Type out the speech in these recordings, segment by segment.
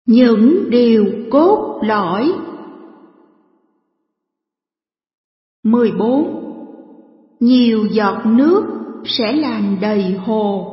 Những điều cốt lõi. 14. Nhiều giọt nước sẽ làm đầy hồ.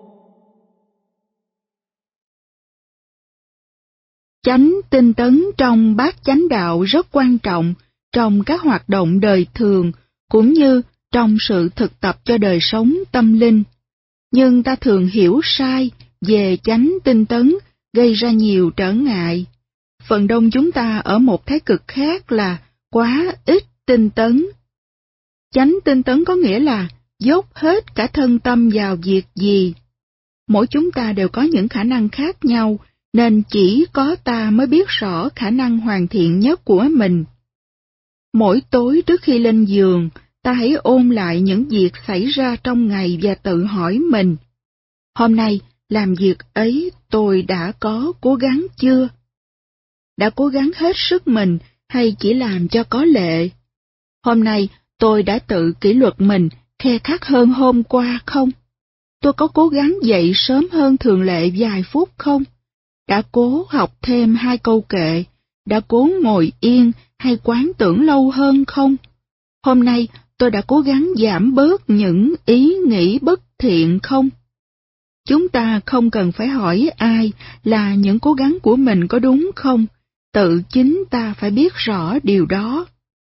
Chánh tinh tấn trong bát chánh đạo rất quan trọng trong các hoạt động đời thường cũng như trong sự thực tập cho đời sống tâm linh. Nhưng ta thường hiểu sai về chánh tinh tấn, gây ra nhiều trở ngại. Phần đông chúng ta ở một thái cực khác là quá ít tinh tấn. Chánh tinh tấn có nghĩa là dốc hết cả thân tâm vào việc gì. Mỗi chúng ta đều có những khả năng khác nhau, nên chỉ có ta mới biết rõ khả năng hoàn thiện nhất của mình. Mỗi tối trước khi lên giường, ta hãy ôn lại những việc xảy ra trong ngày và tự hỏi mình: hôm nay làm việc ấy tôi đã có cố gắng chưa? Đã cố gắng hết sức mình hay chỉ làm cho có lệ? Hôm nay tôi đã tự kỷ luật mình khe khắt hơn hôm qua không? Tôi có cố gắng dậy sớm hơn thường lệ vài phút không? Đã cố học thêm 2 câu kệ? Đã cố ngồi yên hay quán tưởng lâu hơn không? Hôm nay tôi đã cố gắng giảm bớt những ý nghĩ bất thiện không? Chúng ta không cần phải hỏi ai là những cố gắng của mình có đúng không, tự chính ta phải biết rõ điều đó.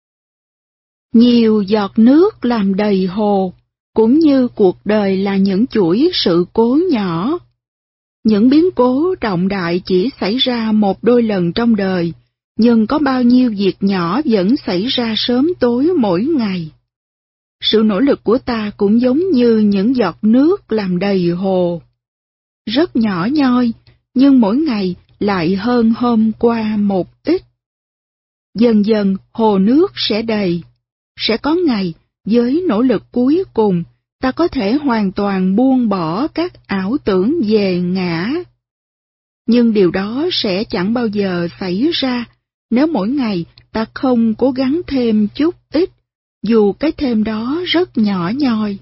Nhiều giọt nước làm đầy hồ, cũng như cuộc đời là những chuỗi sự cố nhỏ. Những biến cố trọng đại chỉ xảy ra một đôi lần trong đời, nhưng có bao nhiêu việc nhỏ vẫn xảy ra sớm tối mỗi ngày. Sự nỗ lực của ta cũng giống như những giọt nước làm đầy hồ. Rất nhỏ nhoi, nhưng mỗi ngày lại hơn hôm qua một ít. Dần dần hồ nước sẽ đầy. Sẽ có ngày, với nỗ lực cuối cùng, ta có thể hoàn toàn buông bỏ các ảo tưởng về ngã. Nhưng điều đó sẽ chẳng bao giờ xảy ra nếu mỗi ngày ta không cố gắng thêm chút ít, dù cái thêm đó rất nhỏ nhoi.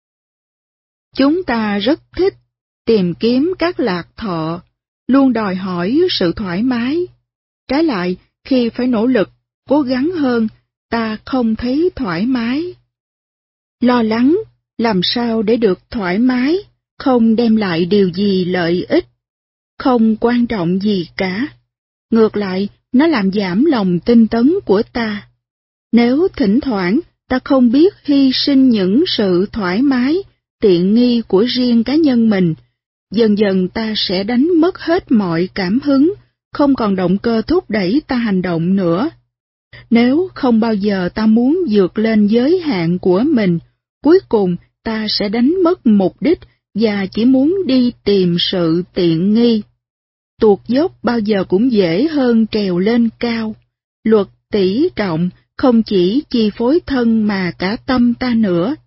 Chúng ta rất thích tìm kiếm các lạc thọ, luôn đòi hỏi sự thoải mái. Trái lại, khi phải nỗ lực, cố gắng hơn, ta không thấy thoải mái. Lo lắng, làm sao để được thoải mái, không đem lại điều gì lợi ích, không quan trọng gì cả. Ngược lại, nó làm giảm lòng tinh tấn của ta. Nếu thỉnh thoảng ta không biết hy sinh những sự thoải mái, tiện nghi của riêng cá nhân mình, dần dần ta sẽ đánh mất hết mọi cảm hứng, không còn động cơ thúc đẩy ta hành động nữa. Nếu không bao giờ ta muốn vượt lên giới hạn của mình, cuối cùng ta sẽ đánh mất mục đích và chỉ muốn đi tìm sự tiện nghi. Tuột dốc bao giờ cũng dễ hơn trèo lên cao. Luật tỷ trọng không chỉ chi phối thân mà cả tâm ta nữa.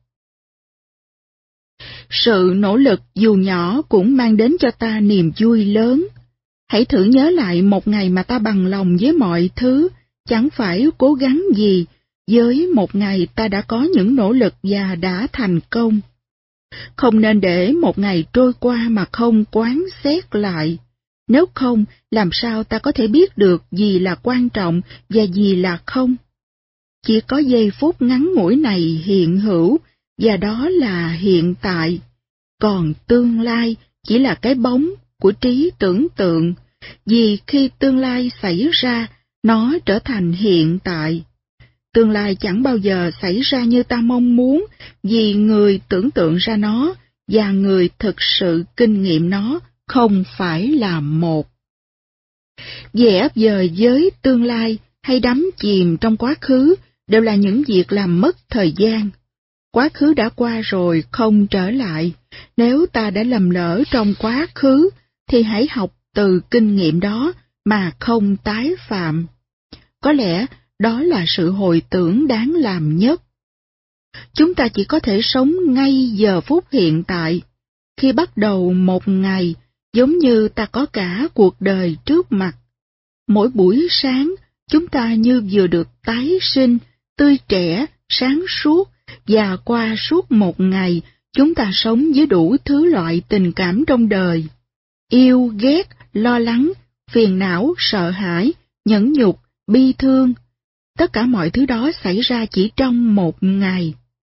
Sự nỗ lực dù nhỏ cũng mang đến cho ta niềm vui lớn. Hãy thử nhớ lại một ngày mà ta bằng lòng với mọi thứ, chẳng phải cố gắng gì, với một ngày ta đã có những nỗ lực và đã thành công. Không nên để một ngày trôi qua mà không quán xét lại. Nếu không, làm sao ta có thể biết được gì là quan trọng và gì là không? Chỉ có giây phút ngắn ngủi này hiện hữu, và đó là hiện tại. Còn tương lai chỉ là cái bóng của trí tưởng tượng, vì khi tương lai xảy ra, nó trở thành hiện tại. Tương lai chẳng bao giờ xảy ra như ta mong muốn, vì người tưởng tượng ra nó và người thực sự kinh nghiệm nó không phải là một. Vẽ vời với tương lai hay đắm chìm trong quá khứ đều là những việc làm mất thời gian. Quá khứ đã qua rồi không trở lại. Nếu ta đã lầm lỡ trong quá khứ, thì hãy học từ kinh nghiệm đó mà không tái phạm. Có lẽ đó là sự hồi tưởng đáng làm nhất. Chúng ta chỉ có thể sống ngay giờ phút hiện tại. Khi bắt đầu một ngày, giống như ta có cả cuộc đời trước mặt. Mỗi buổi sáng, chúng ta như vừa được tái sinh, tươi trẻ, sáng suốt, và qua suốt một ngày, chúng ta sống với đủ thứ loại tình cảm trong đời. Yêu, ghét, lo lắng, phiền não, sợ hãi, nhẫn nhục, bi thương. Tất cả mọi thứ đó xảy ra chỉ trong một ngày.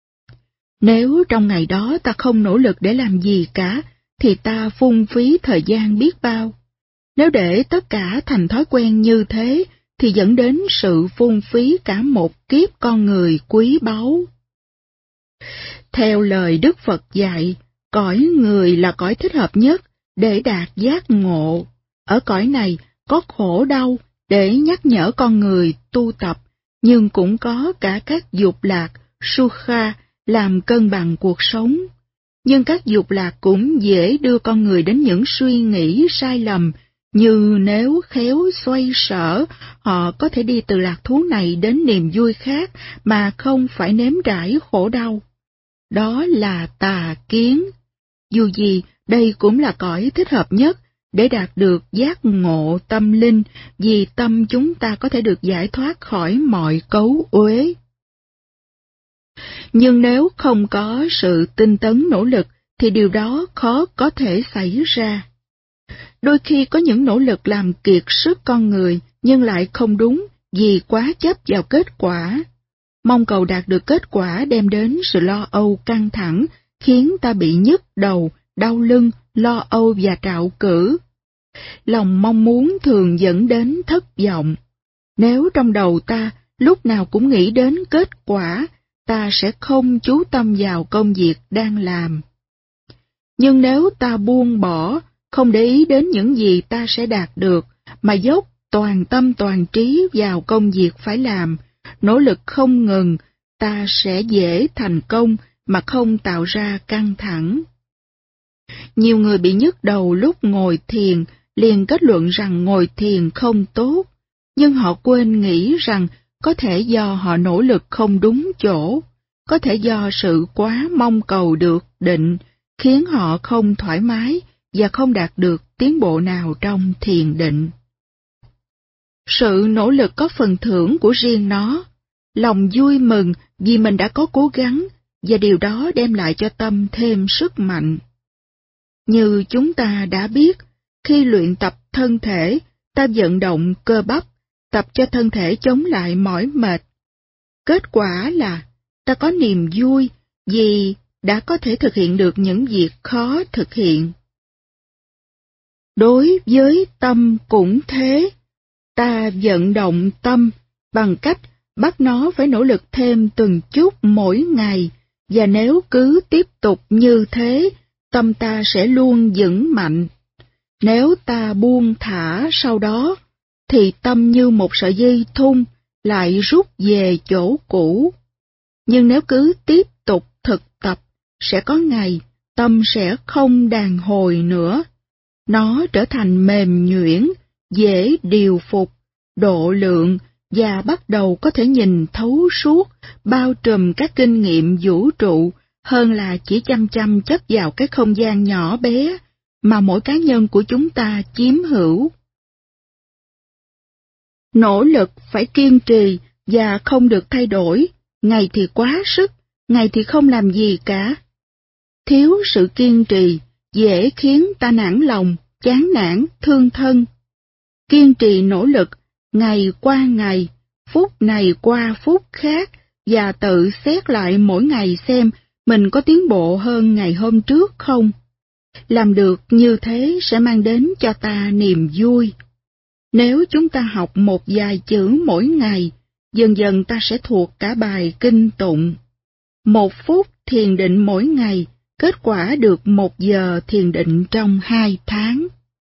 Nếu trong ngày đó ta không nỗ lực để làm gì cả, thì ta phung phí thời gian biết bao. Nếu để tất cả thành thói quen như thế, thì dẫn đến sự phung phí cả một kiếp con người quý báu. Theo lời Đức Phật dạy, cõi người là cõi thích hợp nhất để đạt giác ngộ. Ở cõi này có khổ đau để nhắc nhở con người tu tập, nhưng cũng có cả các dục lạc, sukha, làm cân bằng cuộc sống. Nhưng các dục lạc cũng dễ đưa con người đến những suy nghĩ sai lầm, như nếu khéo xoay sở, họ có thể đi từ lạc thú này đến niềm vui khác mà không phải nếm trải khổ đau. Đó là tà kiến. Dù gì, đây cũng là cõi thích hợp nhất để đạt được giác ngộ tâm linh, vì tâm chúng ta có thể được giải thoát khỏi mọi cấu uế. Nhưng nếu không có sự tinh tấn nỗ lực, thì điều đó khó có thể xảy ra. Đôi khi có những nỗ lực làm kiệt sức con người, nhưng lại không đúng vì quá chấp vào kết quả. Mong cầu đạt được kết quả đem đến sự lo âu căng thẳng, khiến ta bị nhức đầu, đau lưng, lo âu và trạo cử. Lòng mong muốn thường dẫn đến thất vọng. Nếu trong đầu ta lúc nào cũng nghĩ đến kết quả, ta sẽ không chú tâm vào công việc đang làm. Nhưng nếu ta buông bỏ, không để ý đến những gì ta sẽ đạt được, mà dốc toàn tâm toàn trí vào công việc phải làm, nỗ lực không ngừng, ta sẽ dễ thành công mà không tạo ra căng thẳng. Nhiều người bị nhức đầu lúc ngồi thiền, liền kết luận rằng ngồi thiền không tốt, nhưng họ quên nghĩ rằng có thể do họ nỗ lực không đúng chỗ, có thể do sự quá mong cầu được định, khiến họ không thoải mái và không đạt được tiến bộ nào trong thiền định. Sự nỗ lực có phần thưởng của riêng nó, lòng vui mừng vì mình đã có cố gắng, và điều đó đem lại cho tâm thêm sức mạnh. Như chúng ta đã biết, khi luyện tập thân thể, ta vận động cơ bắp, tập cho thân thể chống lại mỏi mệt. Kết quả là ta có niềm vui vì đã có thể thực hiện được những việc khó thực hiện. Đối với tâm cũng thế, ta vận động tâm bằng cách bắt nó phải nỗ lực thêm từng chút mỗi ngày, và nếu cứ tiếp tục như thế, tâm ta sẽ luôn vững mạnh. Nếu ta buông thả sau đó, thì tâm như một sợi dây thun lại rút về chỗ cũ. Nhưng nếu cứ tiếp tục thực tập, sẽ có ngày tâm sẽ không đàn hồi nữa. Nó trở thành mềm nhuyễn, dễ điều phục, độ lượng và bắt đầu có thể nhìn thấu suốt, bao trùm các kinh nghiệm vũ trụ hơn là chỉ chăm chăm chấp vào cái không gian nhỏ bé mà mỗi cá nhân của chúng ta chiếm hữu. Nỗ lực phải kiên trì và không được thay đổi, ngày thì quá sức, ngày thì không làm gì cả. Thiếu sự kiên trì dễ khiến ta nản lòng, chán nản, thương thân. Kiên trì nỗ lực, ngày qua ngày, phút này qua phút khác, và tự xét lại mỗi ngày xem mình có tiến bộ hơn ngày hôm trước không. Làm được như thế sẽ mang đến cho ta niềm vui. Nếu chúng ta học một vài chữ mỗi ngày, dần dần ta sẽ thuộc cả bài kinh tụng. 1 phút thiền định mỗi ngày, kết quả được 1 giờ thiền định trong 2 tháng.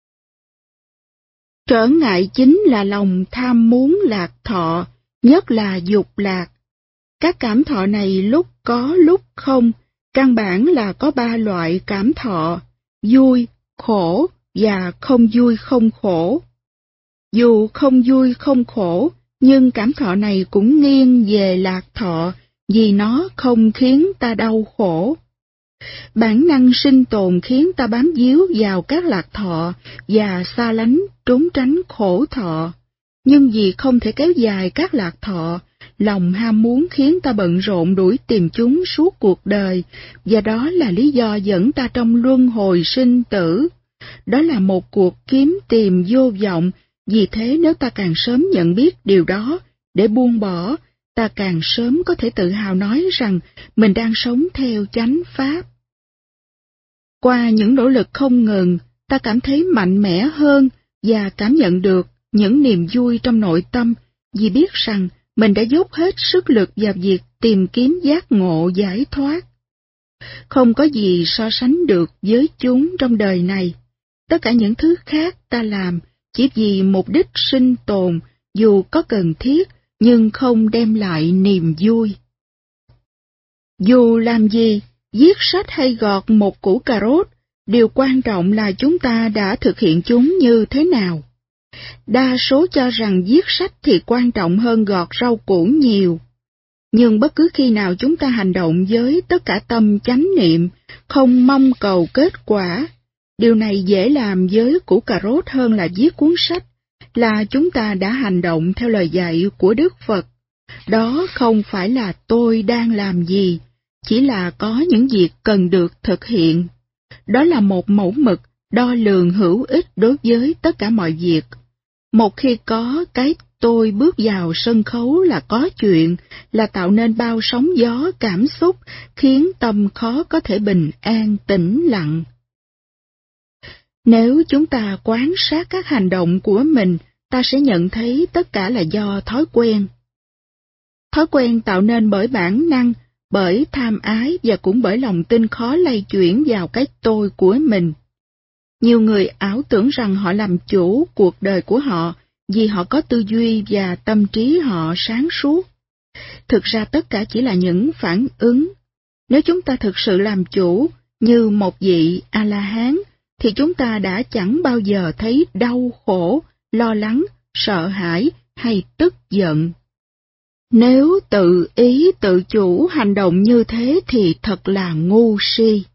Trở ngại chính là lòng tham muốn lạc thọ, nhất là dục lạc. Các cảm thọ này lúc có lúc không, căn bản là có 3 loại cảm thọ, vui, khổ và không vui không khổ. Dù không vui không khổ, nhưng cảm thọ này cũng nghiêng về lạc thọ, vì nó không khiến ta đau khổ. Bản năng sinh tồn khiến ta bám víu vào các lạc thọ và xa lánh, trốn tránh khổ thọ. Nhưng vì không thể kéo dài các lạc thọ, lòng ham muốn khiến ta bận rộn đuổi tìm chúng suốt cuộc đời, và đó là lý do dẫn ta trong luân hồi sinh tử. Đó là một cuộc kiếm tìm vô vọng, vì thế nếu ta càng sớm nhận biết điều đó để buông bỏ, ta càng sớm có thể tự hào nói rằng mình đang sống theo chánh pháp. Qua những nỗ lực không ngừng, ta cảm thấy mạnh mẽ hơn và cảm nhận được những niềm vui trong nội tâm vì biết rằng mình đã dốc hết sức lực vào việc tìm kiếm giác ngộ giải thoát. Không có gì so sánh được với chúng trong đời này. Tất cả những thứ khác ta làm chỉ vì mục đích sinh tồn, dù có cần thiết, nhưng không đem lại niềm vui. Dù làm gì, viết sách hay gọt một củ cà rốt, điều quan trọng là chúng ta đã thực hiện chúng như thế nào. Đa số cho rằng viết sách thì quan trọng hơn gọt rau củ nhiều. Nhưng bất cứ khi nào chúng ta hành động với tất cả tâm chánh niệm, không mong cầu kết quả, điều này dễ làm với củ cà rốt hơn là viết cuốn sách, là chúng ta đã hành động theo lời dạy của Đức Phật. Đó không phải là tôi đang làm gì, chỉ là có những việc cần được thực hiện. Đó là một mẫu mực đo lường hữu ích đối với tất cả mọi việc. Một khi có cái tôi bước vào sân khấu là có chuyện, là tạo nên bao sóng gió cảm xúc, khiến tâm khó có thể bình an tĩnh lặng. Nếu chúng ta quan sát các hành động của mình, ta sẽ nhận thấy tất cả là do thói quen. Thói quen tạo nên bởi bản năng, bởi tham ái và cũng bởi lòng tin khó lay chuyển vào cái tôi của mình. Nhiều người ảo tưởng rằng họ làm chủ cuộc đời của họ vì họ có tư duy và tâm trí họ sáng suốt. Thực ra tất cả chỉ là những phản ứng. Nếu chúng ta thực sự làm chủ như một vị A-la-hán, thì chúng ta đã chẳng bao giờ thấy đau khổ, lo lắng, sợ hãi hay tức giận. Nếu tự ý tự chủ hành động như thế thì thật là ngu si.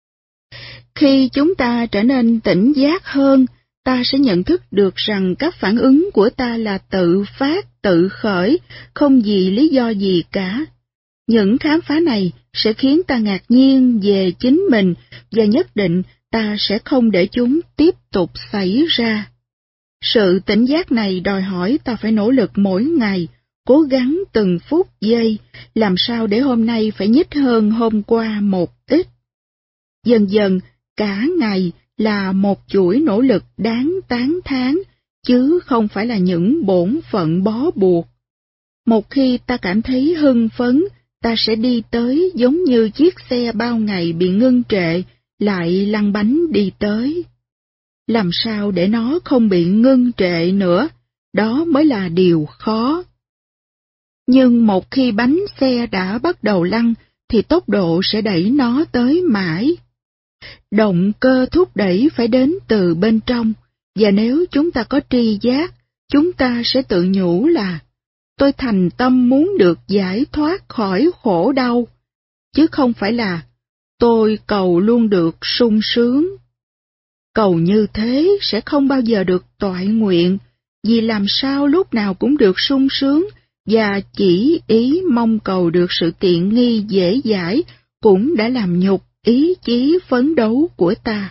Khi chúng ta trở nên tỉnh giác hơn, ta sẽ nhận thức được rằng các phản ứng của ta là tự phát, tự khởi, không vì lý do gì cả. Những khám phá này sẽ khiến ta ngạc nhiên về chính mình và nhất định ta sẽ không để chúng tiếp tục xảy ra. Sự tỉnh giác này đòi hỏi ta phải nỗ lực mỗi ngày, cố gắng từng phút giây, làm sao để hôm nay phải nhích hơn hôm qua một ít. Dần dần, cả ngày là một chuỗi nỗ lực đáng tán thán, chứ không phải là những bổn phận bó buộc. Một khi ta cảm thấy hưng phấn, ta sẽ đi tới giống như chiếc xe bao ngày bị ngưng trệ, lại lăn bánh đi tới. Làm sao để nó không bị ngưng trệ nữa, đó mới là điều khó. Nhưng một khi bánh xe đã bắt đầu lăn, thì tốc độ sẽ đẩy nó tới mãi. Động cơ thúc đẩy phải đến từ bên trong, và nếu chúng ta có tri giác, chúng ta sẽ tự nhủ là tôi thành tâm muốn được giải thoát khỏi khổ đau, chứ không phải là tôi cầu luôn được sung sướng. Cầu như thế sẽ không bao giờ được toại nguyện, vì làm sao lúc nào cũng được sung sướng, và chỉ ý mong cầu được sự tiện nghi dễ dãi cũng đã làm nhục ý chí phấn đấu của ta.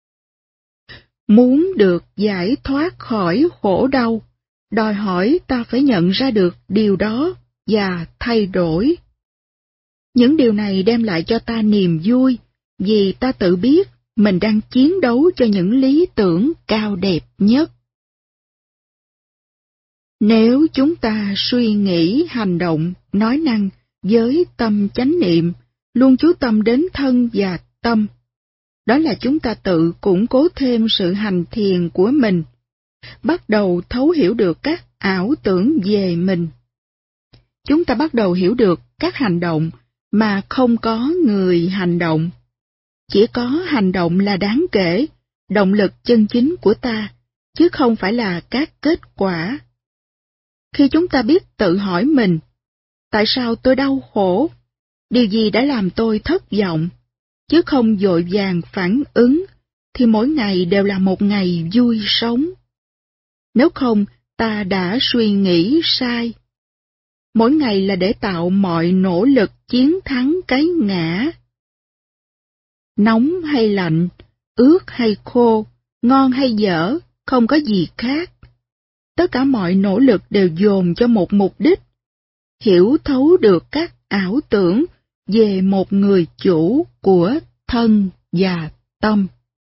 Muốn được giải thoát khỏi khổ đau, đòi hỏi ta phải nhận ra được điều đó và thay đổi. Những điều này đem lại cho ta niềm vui, vì ta tự biết mình đang chiến đấu cho những lý tưởng cao đẹp nhất. Nếu chúng ta suy nghĩ, hành động, nói năng với tâm chánh niệm, luôn chú tâm đến thân và tâm, đó là chúng ta tự củng cố thêm sự hành thiền của mình, bắt đầu thấu hiểu được các ảo tưởng về mình. Chúng ta bắt đầu hiểu được các hành động mà không có người hành động. Chỉ có hành động là đáng kể, động lực chân chính của ta, chứ không phải là các kết quả. Khi chúng ta biết tự hỏi mình, tại sao tôi đau khổ? Điều gì đã làm tôi thất vọng? Chứ không vội vàng phản ứng, thì mỗi ngày đều là một ngày vui sống. Nếu không, ta đã suy nghĩ sai. Mỗi ngày là để tạo mọi nỗ lực chiến thắng cái ngã. Nóng hay lạnh, ướt hay khô, ngon hay dở, không có gì khác. Tất cả mọi nỗ lực đều dồn cho một mục đích, hiểu thấu được các ảo tưởng về một người chủ của thân và tâm.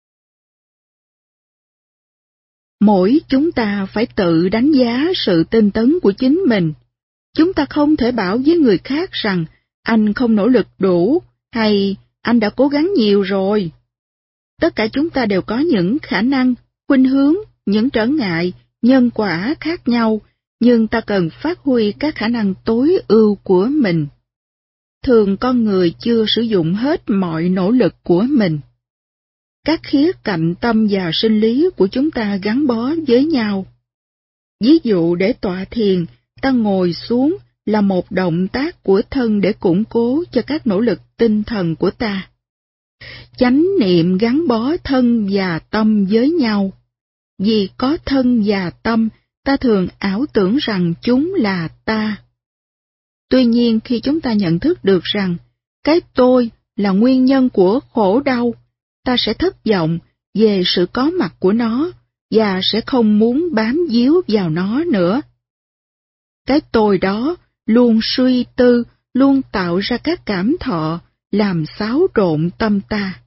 Mỗi chúng ta phải tự đánh giá sự tinh tấn của chính mình. Chúng ta không thể bảo với người khác rằng anh không nỗ lực đủ hay anh đã cố gắng nhiều rồi. Tất cả chúng ta đều có những khả năng, khuynh hướng, những trở ngại, nhân quả khác nhau, nhưng ta cần phát huy các khả năng tối ưu của mình. Thường con người chưa sử dụng hết mọi nỗ lực của mình. Các khía cạnh tâm và sinh lý của chúng ta gắn bó với nhau. Ví dụ để tọa thiền, ta ngồi xuống là một động tác của thân để củng cố cho các nỗ lực tinh thần của ta. Chánh niệm gắn bó thân và tâm với nhau. Vì có thân và tâm, ta thường ảo tưởng rằng chúng là ta. Tuy nhiên khi chúng ta nhận thức được rằng cái tôi là nguyên nhân của khổ đau, ta sẽ thất vọng về sự có mặt của nó và sẽ không muốn bám víu vào nó nữa. Cái tôi đó luôn suy tư, luôn tạo ra các cảm thọ, làm xáo trộn tâm ta.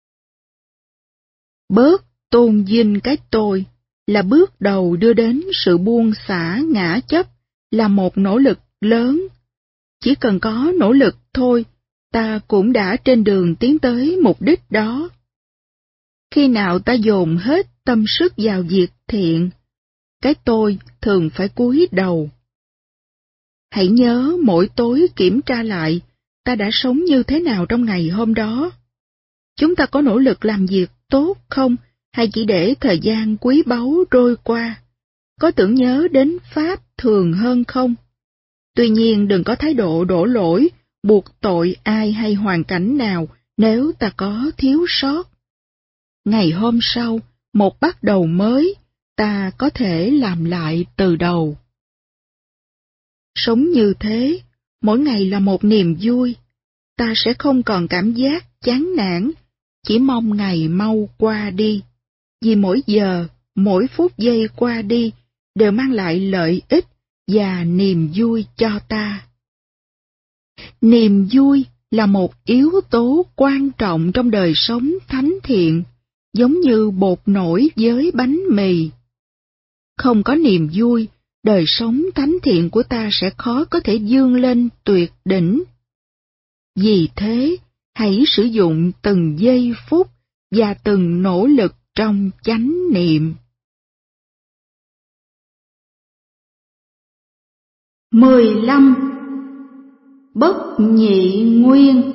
Bớt tôn vinh cái tôi là bước đầu đưa đến sự buông xả ngã chấp, là một nỗ lực lớn. Chỉ cần có nỗ lực thôi, ta cũng đã trên đường tiến tới mục đích đó. Khi nào ta dồn hết tâm sức vào việc thiện, cái tôi thường phải cúi đầu. Hãy nhớ mỗi tối kiểm tra lại ta đã sống như thế nào trong ngày hôm đó. Chúng ta có nỗ lực làm việc tốt không, hay chỉ để thời gian quý báu trôi qua? Có tưởng nhớ đến Pháp thường hơn không? Tuy nhiên đừng có thái độ đổ lỗi, buộc tội ai hay hoàn cảnh nào nếu ta có thiếu sót. Ngày hôm sau, một bắt đầu mới, ta có thể làm lại từ đầu. Sống như thế, mỗi ngày là một niềm vui. Ta sẽ không còn cảm giác chán nản, chỉ mong ngày mau qua đi. Vì mỗi giờ, mỗi phút giây qua đi đều mang lại lợi ích và niềm vui cho ta. Niềm vui là một yếu tố quan trọng trong đời sống thánh thiện, giống như bột nổi với bánh mì. Không có niềm vui, đời sống thánh thiện của ta sẽ khó có thể vươn lên tuyệt đỉnh. Vì thế, hãy sử dụng từng giây phút và từng nỗ lực trong chánh niệm. 15. Bất nhị nguyên.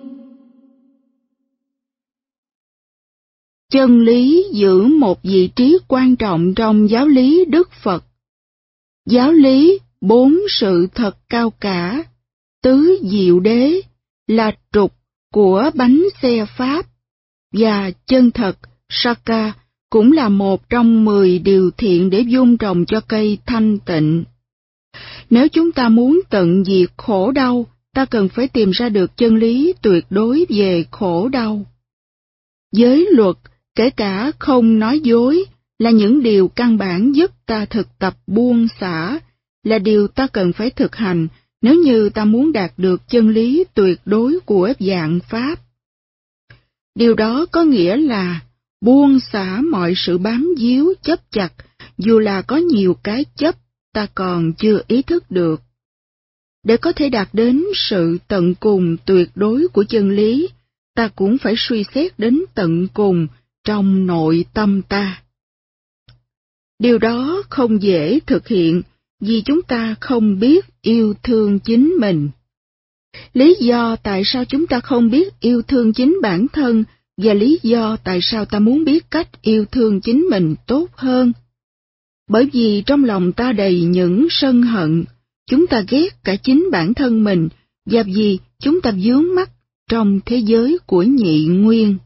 Chân lý giữ một vị trí quan trọng trong giáo lý Đức Phật. Giáo lý 4 sự thật cao cả, tứ diệu đế, là trục của bánh xe Pháp, và chân thật Saka cũng là một trong 10 điều thiện để vun trồng cho cây thanh tịnh. Nếu chúng ta muốn tận diệt khổ đau, ta cần phải tìm ra được chân lý tuyệt đối về khổ đau. Giới luật, kể cả không nói dối, là những điều căn bản giúp ta thực tập buông xả, là điều ta cần phải thực hành nếu như ta muốn đạt được chân lý tuyệt đối của vạn pháp. Điều đó có nghĩa là buông xả mọi sự bám víu chấp chặt, dù là có nhiều cái chấp ta còn chưa ý thức được. Để có thể đạt đến sự tận cùng tuyệt đối của chân lý, ta cũng phải suy xét đến tận cùng trong nội tâm ta. Điều đó không dễ thực hiện vì chúng ta không biết yêu thương chính mình. Lý do tại sao chúng ta không biết yêu thương chính bản thân và lý do tại sao ta muốn biết cách yêu thương chính mình tốt hơn. Bởi vì trong lòng ta đầy những sân hận, chúng ta ghét cả chính bản thân mình và vì chúng ta vướng mắc trong thế giới của nhị nguyên.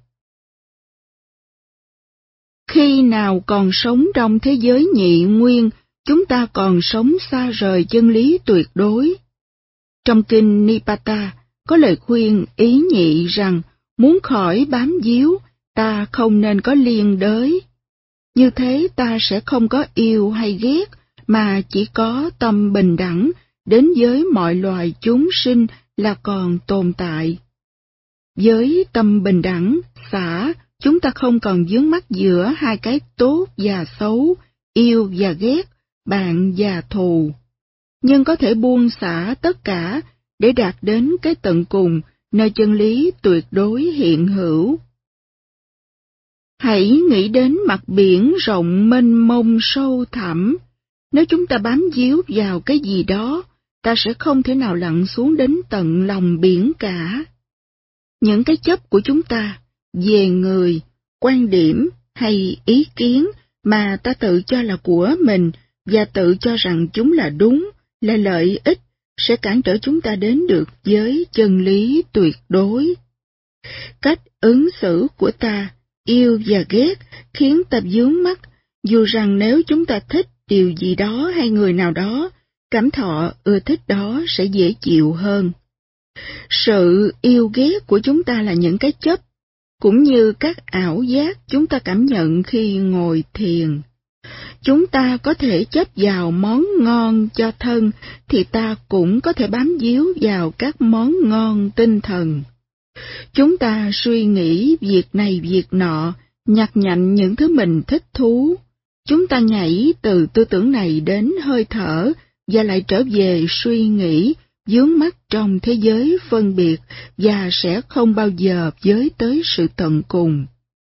Khi nào còn sống trong thế giới nhị nguyên, chúng ta còn sống xa rời chân lý tuyệt đối. Trong kinh Nipata có lời khuyên ý nhị rằng muốn khỏi bám víu, ta không nên có liên đới. Như thế ta sẽ không có yêu hay ghét, mà chỉ có tâm bình đẳng đến với mọi loài chúng sinh là còn tồn tại. Với tâm bình đẳng, xả, chúng ta không còn vướng mắc giữa hai cái tốt và xấu, yêu và ghét, bạn và thù. Nhưng có thể buông xả tất cả để đạt đến cái tận cùng, nơi chân lý tuyệt đối hiện hữu. Hãy nghĩ đến mặt biển rộng mênh mông sâu thẳm. Nếu chúng ta bám víu vào cái gì đó, ta sẽ không thể nào lặn xuống đến tận lòng biển cả. Những cái chấp của chúng ta về người, quan điểm hay ý kiến mà ta tự cho là của mình và tự cho rằng chúng là đúng, là lợi ích, sẽ cản trở chúng ta đến được với chân lý tuyệt đối. Cách ứng xử của ta, yêu và ghét, khiến ta vướng mắc, dù rằng nếu chúng ta thích điều gì đó hay người nào đó, cảm thọ ưa thích đó sẽ dễ chịu hơn. Sự yêu ghét của chúng ta là những cái chấp, cũng như các ảo giác chúng ta cảm nhận khi ngồi thiền. Chúng ta có thể chấp vào món ngon cho thân, thì ta cũng có thể bám víu vào các món ngon tinh thần. Chúng ta suy nghĩ việc này việc nọ, nhặt nhạnh những thứ mình thích thú. Chúng ta nhảy từ tư tưởng này đến hơi thở, và lại trở về suy nghĩ, vướng mắc trong thế giới phân biệt, và sẽ không bao giờ với tới sự tận cùng.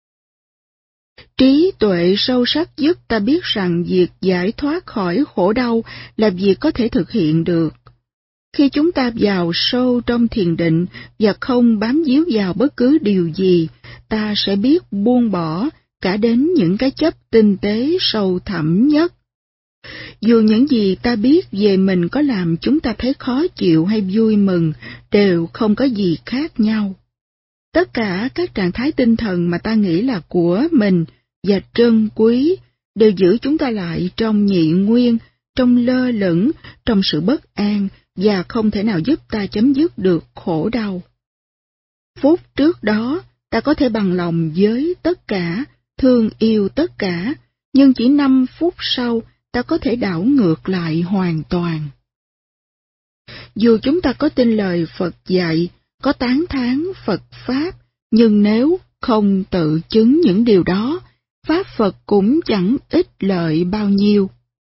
Trí tuệ sâu sắc giúp ta biết rằng việc giải thoát khỏi khổ đau là việc có thể thực hiện được. Khi chúng ta vào sâu trong thiền định và không bám víu vào bất cứ điều gì, ta sẽ biết buông bỏ cả đến những cái chấp tinh tế sâu thẳm nhất. Dù những gì ta biết về mình có làm chúng ta thấy khó chịu hay vui mừng, đều không có gì khác nhau. Tất cả các trạng thái tinh thần mà ta nghĩ là của mình và trân quý đều giữ chúng ta lại trong nhị nguyên, trong lơ lửng, trong sự bất an, và không thể nào giúp ta chấm dứt được khổ đau. Phút trước đó, ta có thể bằng lòng với tất cả, thương yêu tất cả, nhưng chỉ 5 phút sau, ta có thể đảo ngược lại hoàn toàn. Dù chúng ta có tin lời Phật dạy, có tán thán Phật Pháp, nhưng nếu không tự chứng những điều đó, Pháp Phật cũng chẳng ích lợi bao nhiêu.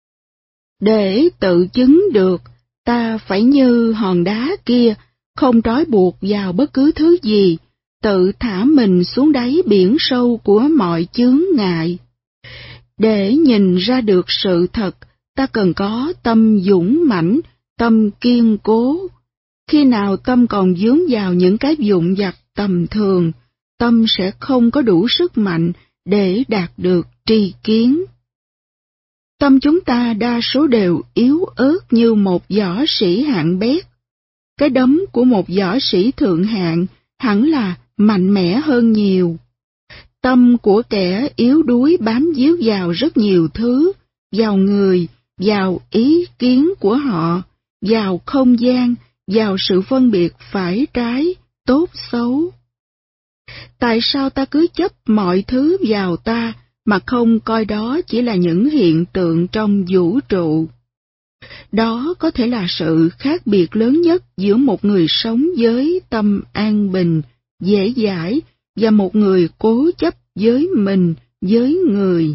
Để tự chứng được, ta phải như hòn đá kia, không trói buộc vào bất cứ thứ gì, tự thả mình xuống đáy biển sâu của mọi chướng ngại. Để nhìn ra được sự thật, ta cần có tâm dũng mãnh, tâm kiên cố. Khi nào tâm còn vướng vào những cái vụn vặt tầm thường, tâm sẽ không có đủ sức mạnh để đạt được tri kiến. Tâm chúng ta đa số đều yếu ớt như một võ sĩ hạng bét. Cái đấm của một võ sĩ thượng hạng hẳn là mạnh mẽ hơn nhiều. Tâm của kẻ yếu đuối bám víu vào rất nhiều thứ, vào người, vào ý kiến của họ, vào không gian, vào sự phân biệt phải trái, tốt xấu. Tại sao ta cứ chấp mọi thứ vào ta, mà không coi đó chỉ là những hiện tượng trong vũ trụ? Đó có thể là sự khác biệt lớn nhất giữa một người sống với tâm an bình, dễ dãi, và một người cố chấp với mình, với người.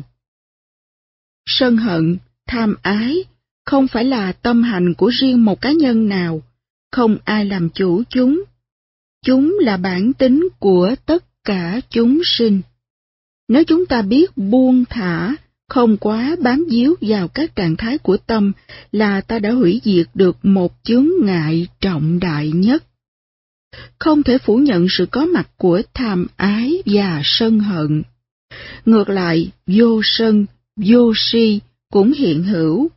Sân hận, tham ái, không phải là tâm hành của riêng một cá nhân nào, không ai làm chủ chúng. Chúng là bản tính của tất cả chúng sinh. Nếu chúng ta biết buông thả, không quá bám víu vào các trạng thái của tâm, là ta đã hủy diệt được một chướng ngại trọng đại nhất. Không thể phủ nhận sự có mặt của tham ái và sân hận. Ngược lại, vô sân, vô si cũng hiện hữu.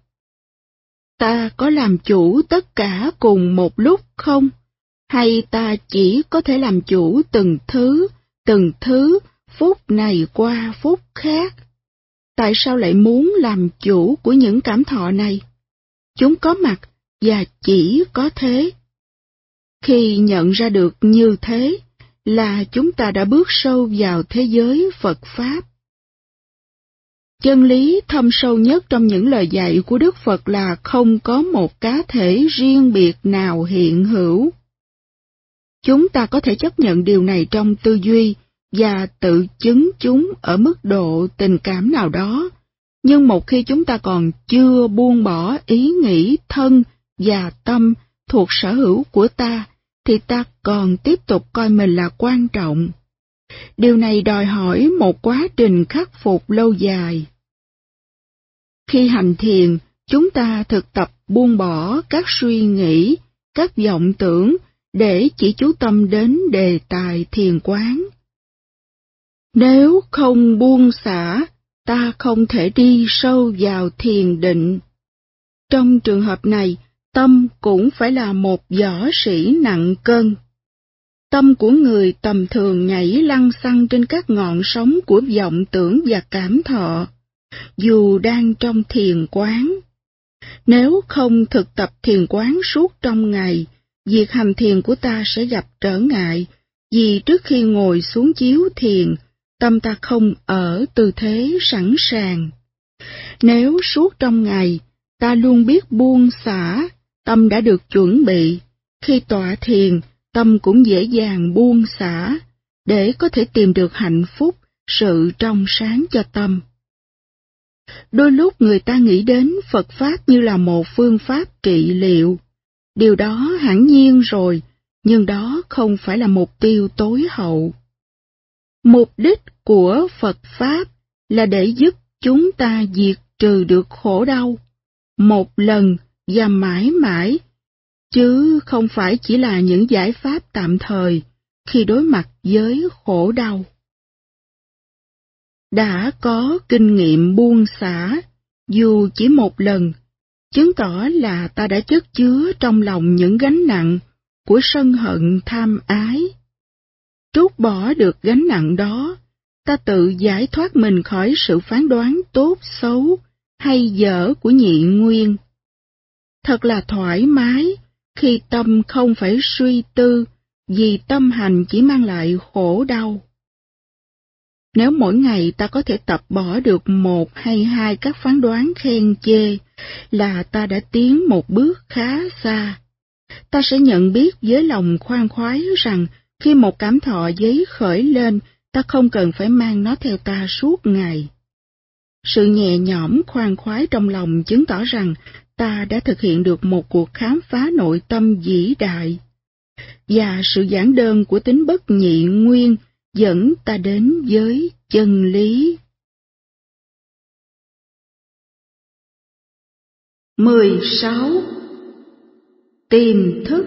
Ta có làm chủ tất cả cùng một lúc không? Hay ta chỉ có thể làm chủ từng thứ, phút này qua phút khác? Tại sao lại muốn làm chủ của những cảm thọ này? Chúng có mặt và chỉ có thế. Khi nhận ra được như thế, là chúng ta đã bước sâu vào thế giới Phật Pháp. Chân lý thâm sâu nhất trong những lời dạy của Đức Phật là không có một cá thể riêng biệt nào hiện hữu. Chúng ta có thể chấp nhận điều này trong tư duy và tự chứng chúng ở mức độ tình cảm nào đó, nhưng một khi chúng ta còn chưa buông bỏ ý nghĩ thân và tâm thuộc sở hữu của ta, thì ta còn tiếp tục coi mình là quan trọng. Điều này đòi hỏi một quá trình khắc phục lâu dài. Khi hành thiền, chúng ta thực tập buông bỏ các suy nghĩ, các vọng tưởng để chỉ chú tâm đến đề tài thiền quán. Nếu không buông xả, ta không thể đi sâu vào thiền định. Trong trường hợp này, tâm cũng phải là một võ sĩ nặng cân. Tâm của người tầm thường nhảy lăng xăng trên các ngọn sóng của vọng tưởng và cảm thọ, dù đang trong thiền quán. Nếu không thực tập thiền quán suốt trong ngày, việc hành thiền của ta sẽ gặp trở ngại, vì trước khi ngồi xuống chiếu thiền, tâm ta không ở tư thế sẵn sàng. Nếu suốt trong ngày, ta luôn biết buông xả, tâm đã được chuẩn bị, khi tọa thiền, tâm cũng dễ dàng buông xả, để có thể tìm được hạnh phúc, sự trong sáng cho tâm. Đôi lúc người ta nghĩ đến Phật Pháp như là một phương pháp trị liệu. Điều đó hẳn nhiên rồi, nhưng đó không phải là mục tiêu tối hậu. Mục đích của Phật Pháp là để giúp chúng ta diệt trừ được khổ đau, một lần và mãi mãi, chứ không phải chỉ là những giải pháp tạm thời khi đối mặt với khổ đau. Đã có kinh nghiệm buông xả, dù chỉ một lần, chứng tỏ là ta đã chất chứa trong lòng những gánh nặng của sân hận tham ái. Trút bỏ được gánh nặng đó, ta tự giải thoát mình khỏi sự phán đoán tốt xấu hay dở của nhị nguyên. Thật là thoải mái khi tâm không phải suy tư, vì tâm hành chỉ mang lại khổ đau. Nếu mỗi ngày ta có thể tập bỏ được một hay hai các phán đoán khen chê, là ta đã tiến một bước khá xa. Ta sẽ nhận biết với lòng khoan khoái rằng khi một cảm thọ giấy khởi lên, ta không cần phải mang nó theo ta suốt ngày. Sự nhẹ nhõm khoan khoái trong lòng chứng tỏ rằng ta đã thực hiện được một cuộc khám phá nội tâm vĩ đại. Và sự giản đơn của tính bất nhị nguyên dẫn ta đến với chân lý. 16. Tiềm thức.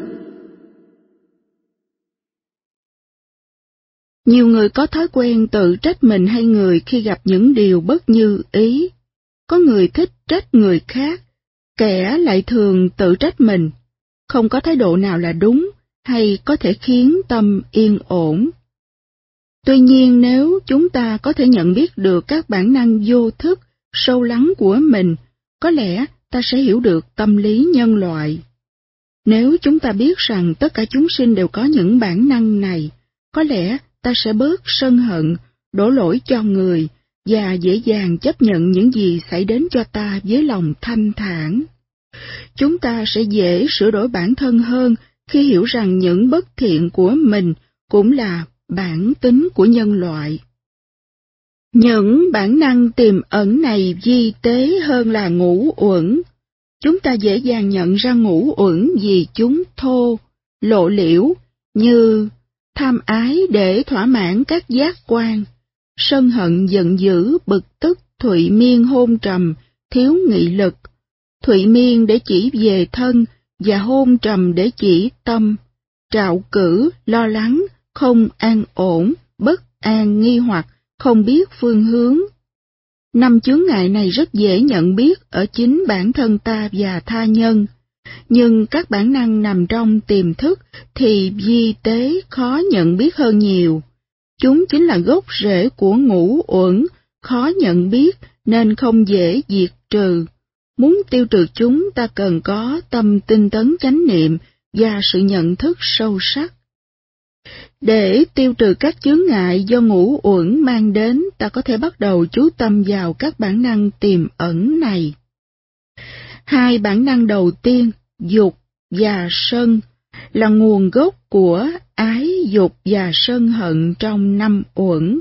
Nhiều người có thói quen tự trách mình hay người khi gặp những điều bất như ý. Có người thích trách người khác, kẻ lại thường tự trách mình. Không có thái độ nào là đúng hay có thể khiến tâm yên ổn. Tuy nhiên, nếu chúng ta có thể nhận biết được các bản năng vô thức, sâu lắng của mình, có lẽ ta sẽ hiểu được tâm lý nhân loại. Nếu chúng ta biết rằng tất cả chúng sinh đều có những bản năng này, có lẽ ta sẽ bớt sân hận, đổ lỗi cho người, và dễ dàng chấp nhận những gì xảy đến cho ta với lòng thanh thản. Chúng ta sẽ dễ sửa đổi bản thân hơn khi hiểu rằng những bất thiện của mình cũng là bản tính của nhân loại. Những bản năng tiềm ẩn này vi tế hơn là ngũ uẩn. Chúng ta dễ dàng nhận ra ngũ uẩn vì chúng thô, lộ liễu, như tham ái để thỏa mãn các giác quan, sân hận giận dữ, bực tức, thụy miên hôn trầm, thiếu nghị lực, thụy miên để chỉ về thân và hôn trầm để chỉ tâm, trạo cử, lo lắng, không an ổn, bất an, nghi hoặc, không biết phương hướng. 5 chướng ngại này rất dễ nhận biết ở chính bản thân ta và tha nhân, nhưng các bản năng nằm trong tiềm thức thì vi tế khó nhận biết hơn nhiều. Chúng chính là gốc rễ của ngũ uẩn, khó nhận biết nên không dễ diệt trừ. Muốn tiêu trừ chúng ta cần có tâm tinh tấn chánh niệm và sự nhận thức sâu sắc. Để tiêu trừ các chướng ngại do ngũ uẩn mang đến, ta có thể bắt đầu chú tâm vào các bản năng tiềm ẩn này. Hai bản năng đầu tiên, dục và sân, là nguồn gốc của ái dục và sân hận trong năm uẩn.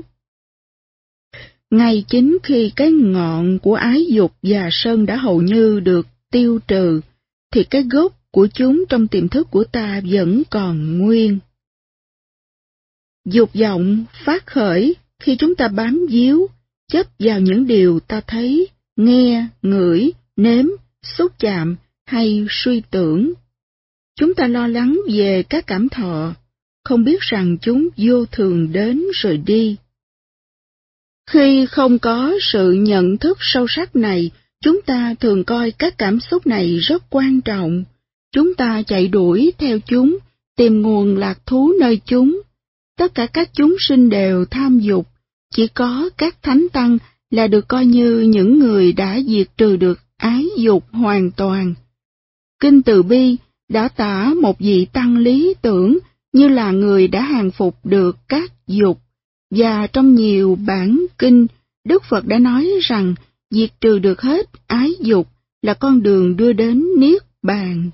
Ngay chính khi cái ngọn của ái dục và sân đã hầu như được tiêu trừ, thì cái gốc của chúng trong tiềm thức của ta vẫn còn nguyên. Dục vọng phát khởi khi chúng ta bám víu, chấp vào những điều ta thấy, nghe, ngửi, nếm, xúc chạm hay suy tưởng. Chúng ta lo lắng về các cảm thọ, không biết rằng chúng vô thường đến rồi đi. Khi không có sự nhận thức sâu sắc này, chúng ta thường coi các cảm xúc này rất quan trọng. Chúng ta chạy đuổi theo chúng, tìm nguồn lạc thú nơi chúng. Tất cả các chúng sinh đều tham dục, chỉ có các thánh tăng là được coi như những người đã diệt trừ được ái dục hoàn toàn. Kinh Từ Bi đã tả một vị tăng lý tưởng như là người đã hàng phục được các dục, và trong nhiều bản kinh, Đức Phật đã nói rằng diệt trừ được hết ái dục là con đường đưa đến Niết Bàn.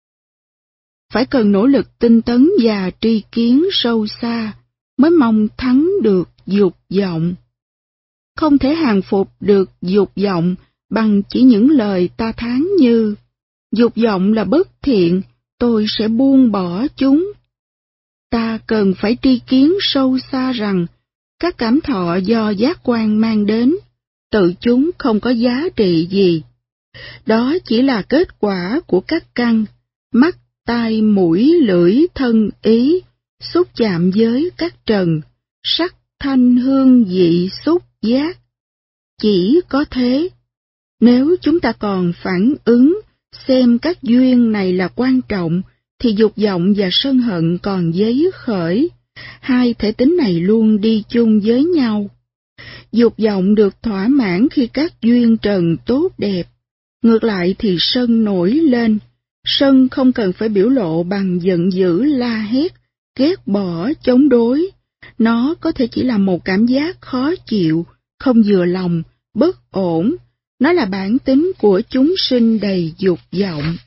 Phải cần nỗ lực tinh tấn và tri kiến sâu xa mới mong thắng được dục vọng. Không thể hàng phục được dục vọng bằng chỉ những lời ta thán như dục vọng là bất thiện, tôi sẽ buông bỏ chúng. Ta cần phải tri kiến sâu xa rằng các cảm thọ do giác quan mang đến, tự chúng không có giá trị gì. Đó chỉ là kết quả của các căn, mắt, tai, mũi, lưỡi, thân, ý, xúc chạm với các trần, sắc, thanh, hương, vị, xúc, giác. Chỉ có thế. Nếu chúng ta còn phản ứng, xem các duyên này là quan trọng, thì dục vọng và sân hận còn dấy khởi. Hai thể tính này luôn đi chung với nhau. Dục vọng được thỏa mãn khi các duyên trần tốt đẹp. Ngược lại thì sân nổi lên. Sân không cần phải biểu lộ bằng giận dữ, la hét, ghét bỏ, chống đối. Nó có thể chỉ là một cảm giác khó chịu, không vừa lòng, bất ổn. Nó là bản tính của chúng sinh đầy dục vọng.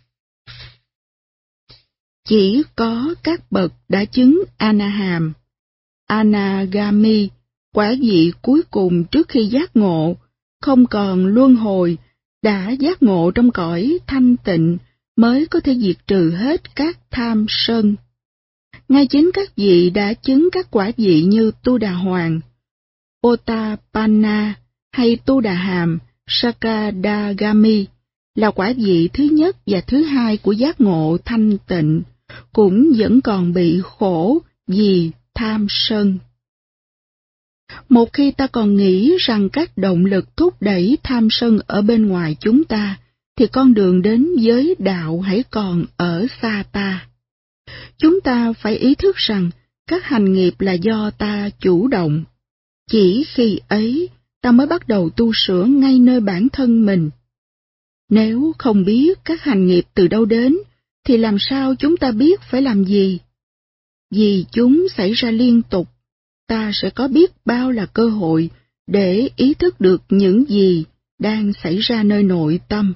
Chỉ có các bậc đã chứng Anaham, Anagami, quả vị cuối cùng trước khi giác ngộ, không còn luân hồi, đã giác ngộ trong cõi thanh tịnh, mới có thể diệt trừ hết các tham sân. Ngay chính các vị đã chứng các quả vị như Tu Đà Hoàng, Ottapanna hay Tu Đà Hàm, Sakadagami, là quả vị thứ nhất và thứ hai của giác ngộ thanh tịnh, cũng vẫn còn bị khổ vì tham sân. Một khi ta còn nghĩ rằng các động lực thúc đẩy tham sân ở bên ngoài chúng ta, thì con đường đến với đạo hãy còn ở xa ta. Chúng ta phải ý thức rằng các hành nghiệp là do ta chủ động. Chỉ khi ấy, ta mới bắt đầu tu sửa ngay nơi bản thân mình. Nếu không biết các hành nghiệp từ đâu đến, thì làm sao chúng ta biết phải làm gì? Vì chúng xảy ra liên tục, ta sẽ có biết bao là cơ hội để ý thức được những gì đang xảy ra nơi nội tâm.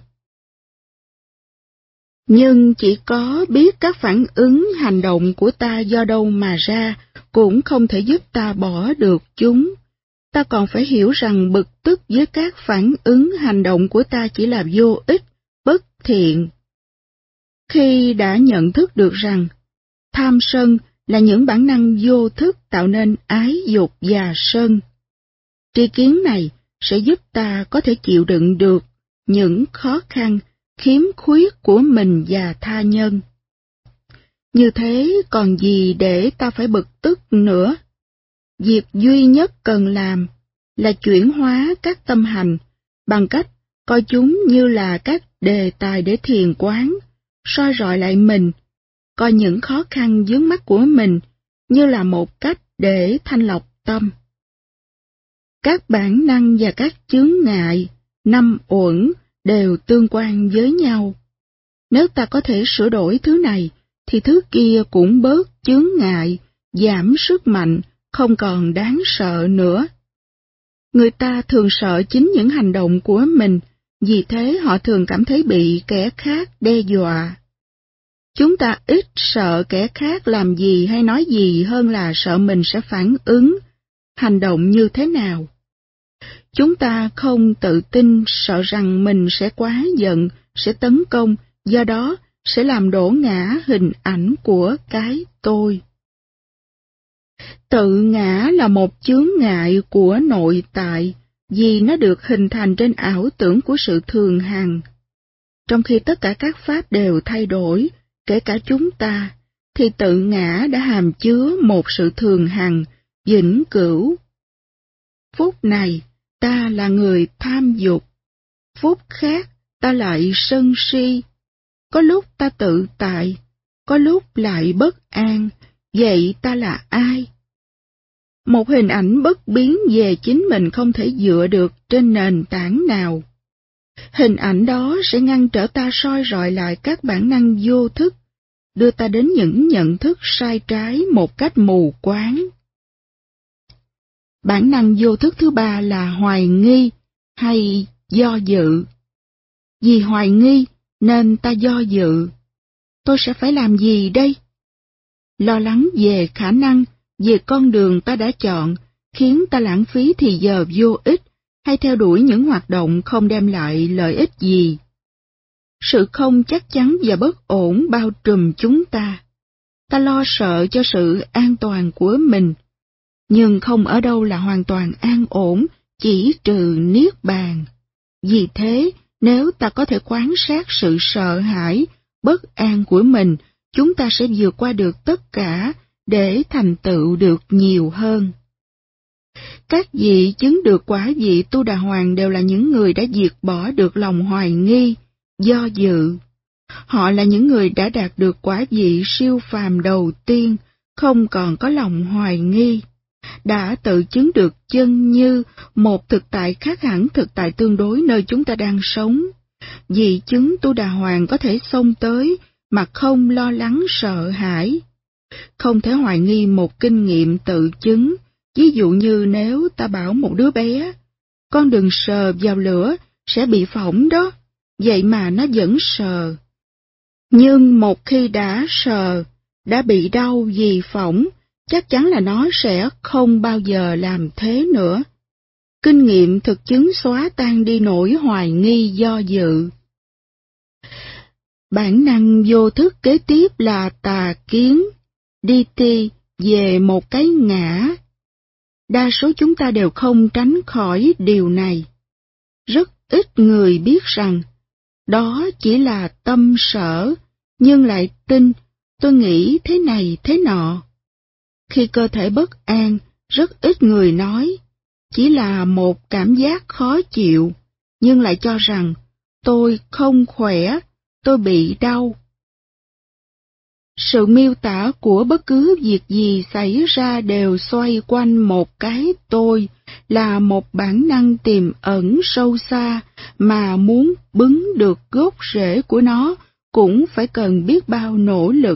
Nhưng chỉ có biết các phản ứng hành động của ta do đâu mà ra cũng không thể giúp ta bỏ được chúng. Ta còn phải hiểu rằng bực tức với các phản ứng hành động của ta chỉ là vô ích, bất thiện. Khi đã nhận thức được rằng tham sân là những bản năng vô thức tạo nên ái dục và sân, tri kiến này sẽ giúp ta có thể chịu đựng được những khó khăn, khiếm khuyết của mình và tha nhân. Như thế còn gì để ta phải bực tức nữa? Việc duy nhất cần làm là chuyển hóa các tâm hành bằng cách coi chúng như là các đề tài để thiền quán, soi rọi lại mình, coi những khó khăn vướng mắc của mình như là một cách để thanh lọc tâm. Các bản năng và các chướng ngại, năm uẩn đều tương quan với nhau. Nếu ta có thể sửa đổi thứ này, thì thứ kia cũng bớt chướng ngại giảm sức mạnh, không còn đáng sợ nữa. Người ta thường sợ chính những hành động của mình, vì thế họ thường cảm thấy bị kẻ khác đe dọa. Chúng ta ít sợ kẻ khác làm gì hay nói gì hơn là sợ mình sẽ phản ứng, hành động như thế nào. Chúng ta không tự tin, sợ rằng mình sẽ quá giận, sẽ tấn công, do đó sẽ làm đổ ngã hình ảnh của cái tôi. Tự ngã là một chướng ngại của nội tại, vì nó được hình thành trên ảo tưởng của sự thường hằng. Trong khi tất cả các pháp đều thay đổi, kể cả chúng ta, thì tự ngã đã hàm chứa một sự thường hằng, vĩnh cửu. Phút này, ta là người tham dục. Phút khác, ta lại sân si. Có lúc ta tự tại, có lúc lại bất an, vậy ta là ai? Một hình ảnh bất biến về chính mình không thể dựa được trên nền tảng nào. Hình ảnh đó sẽ ngăn trở ta soi rọi lại các bản năng vô thức, đưa ta đến những nhận thức sai trái một cách mù quáng. Bản năng vô thức thứ ba là hoài nghi hay do dự. Vì hoài nghi nên ta do dự. Tôi sẽ phải làm gì đây? Lo lắng về khả năng, về con đường ta đã chọn, khiến ta lãng phí thì giờ vô ích, hay theo đuổi những hoạt động không đem lại lợi ích gì. Sự không chắc chắn và bất ổn bao trùm chúng ta. Ta lo sợ cho sự an toàn của mình, nhưng không ở đâu là hoàn toàn an ổn, chỉ trừ niết bàn. Vì thế, nếu ta có thể quan sát sự sợ hãi, bất an của mình, chúng ta sẽ vượt qua được tất cả để thành tựu được nhiều hơn. Các vị chứng được quả vị Tu Đà Hoàng đều là những người đã diệt bỏ được lòng hoài nghi, do dự. Họ là những người đã đạt được quả vị siêu phàm đầu tiên, không còn có lòng hoài nghi, đã tự chứng được chân như một thực tại khác hẳn thực tại tương đối nơi chúng ta đang sống. Vì chứng Tu Đà Hoàng có thể xông tới mà không lo lắng sợ hãi. Không thể hoài nghi một kinh nghiệm tự chứng. Ví dụ như nếu ta bảo một đứa bé, con đừng sờ vào lửa, sẽ bị phỏng đó, vậy mà nó vẫn sờ. Nhưng một khi đã sờ, đã bị đau vì phỏng, chắc chắn là nó sẽ không bao giờ làm thế nữa. Kinh nghiệm thực chứng xóa tan đi nỗi hoài nghi do dự. Bản năng vô thức kế tiếp là tà kiến, đi ti về một cái ngã. Đa số chúng ta đều không tránh khỏi điều này. Rất ít người biết rằng đó chỉ là tâm sở, nhưng lại tin, tôi nghĩ thế này thế nọ. Khi cơ thể bất an, rất ít người nói, chỉ là một cảm giác khó chịu, nhưng lại cho rằng tôi không khỏe, tôi bị đau. Sự miêu tả của bất cứ việc gì xảy ra đều xoay quanh một cái tôi, là một bản năng tiềm ẩn sâu xa mà muốn bứng được gốc rễ của nó cũng phải cần biết bao nỗ lực.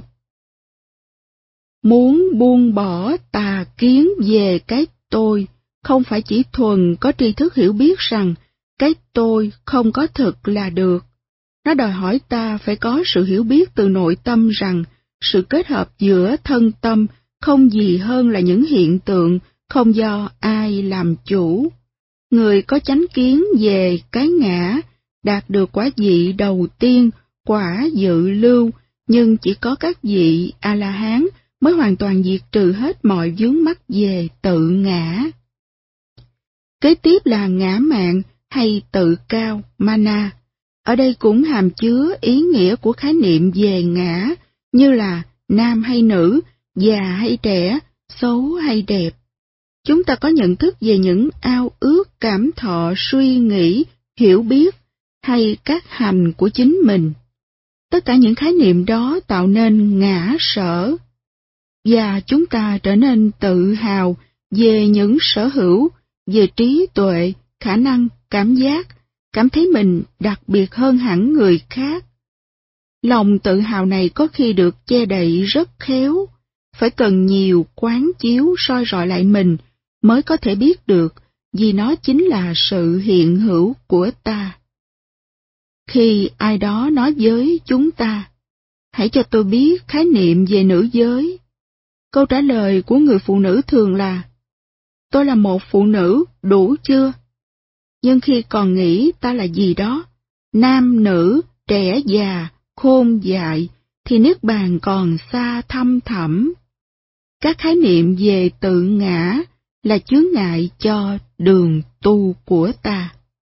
Muốn buông bỏ tà kiến về cái tôi, không phải chỉ thuần có tri thức hiểu biết rằng cái tôi không có thực là được. Nó đòi hỏi ta phải có sự hiểu biết từ nội tâm rằng sự kết hợp giữa thân tâm không gì hơn là những hiện tượng không do ai làm chủ. Người có chánh kiến về cái ngã, đạt được quả vị đầu tiên, quả dự lưu, nhưng chỉ có các vị A-la-hán mới hoàn toàn diệt trừ hết mọi vướng mắc về tự ngã. Kế tiếp là ngã mạn hay tự cao, mana. Ở đây cũng hàm chứa ý nghĩa của khái niệm về ngã, như là nam hay nữ, già hay trẻ, xấu hay đẹp. Chúng ta có nhận thức về những ao ước, cảm thọ, suy nghĩ, hiểu biết, hay các hành của chính mình. Tất cả những khái niệm đó tạo nên ngã sở. Và chúng ta trở nên tự hào về những sở hữu, về trí tuệ, khả năng, cảm giác, cảm thấy mình đặc biệt hơn hẳn người khác. Lòng tự hào này có khi được che đậy rất khéo, phải cần nhiều quán chiếu soi rọi lại mình mới có thể biết được, vì nó chính là sự hiện hữu của ta. Khi ai đó nói với chúng ta, hãy cho tôi biết khái niệm về nữ giới, câu trả lời của người phụ nữ thường là, tôi là một phụ nữ, đủ chưa? Nhưng khi còn nghĩ ta là gì đó, nam nữ, trẻ già, khôn dại, thì niết bàn còn xa thăm thẳm. Các khái niệm về tự ngã là chướng ngại cho đường tu của ta.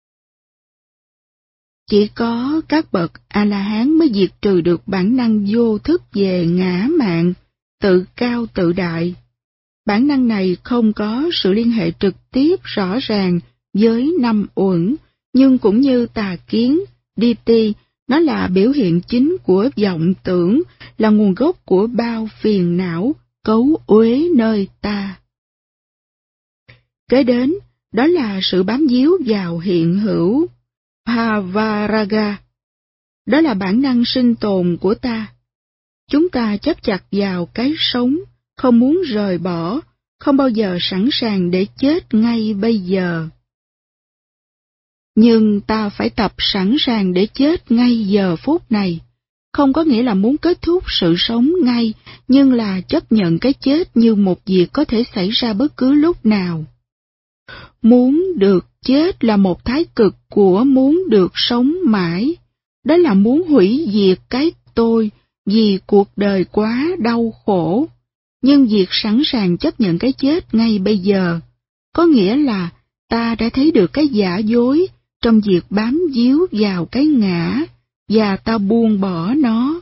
Chỉ có các bậc A-la-hán mới diệt trừ được bản năng vô thức về ngã mạn, tự cao tự đại. Bản năng này không có sự liên hệ trực tiếp rõ ràng với năm uẩn, nhưng cũng như tà kiến, ditthi, nó là biểu hiện chính của vọng tưởng, là nguồn gốc của bao phiền não, cấu uế nơi ta. Kế đến, đó là sự bám víu vào hiện hữu, Bhavaraga. Đó là bản năng sinh tồn của ta. Chúng ta chấp chặt vào cái sống, không muốn rời bỏ, không bao giờ sẵn sàng để chết ngay bây giờ. Nhưng ta phải tập sẵn sàng để chết ngay giờ phút này. Không có nghĩa là muốn kết thúc sự sống ngay, nhưng là chấp nhận cái chết như một việc có thể xảy ra bất cứ lúc nào. Muốn được chết là một thái cực của muốn được sống mãi. Đó là muốn hủy diệt cái tôi, vì cuộc đời quá đau khổ. Nhưng việc sẵn sàng chấp nhận cái chết ngay bây giờ, có nghĩa là ta đã thấy được cái giả dối trong việc bám víu vào cái ngã, và ta buông bỏ nó.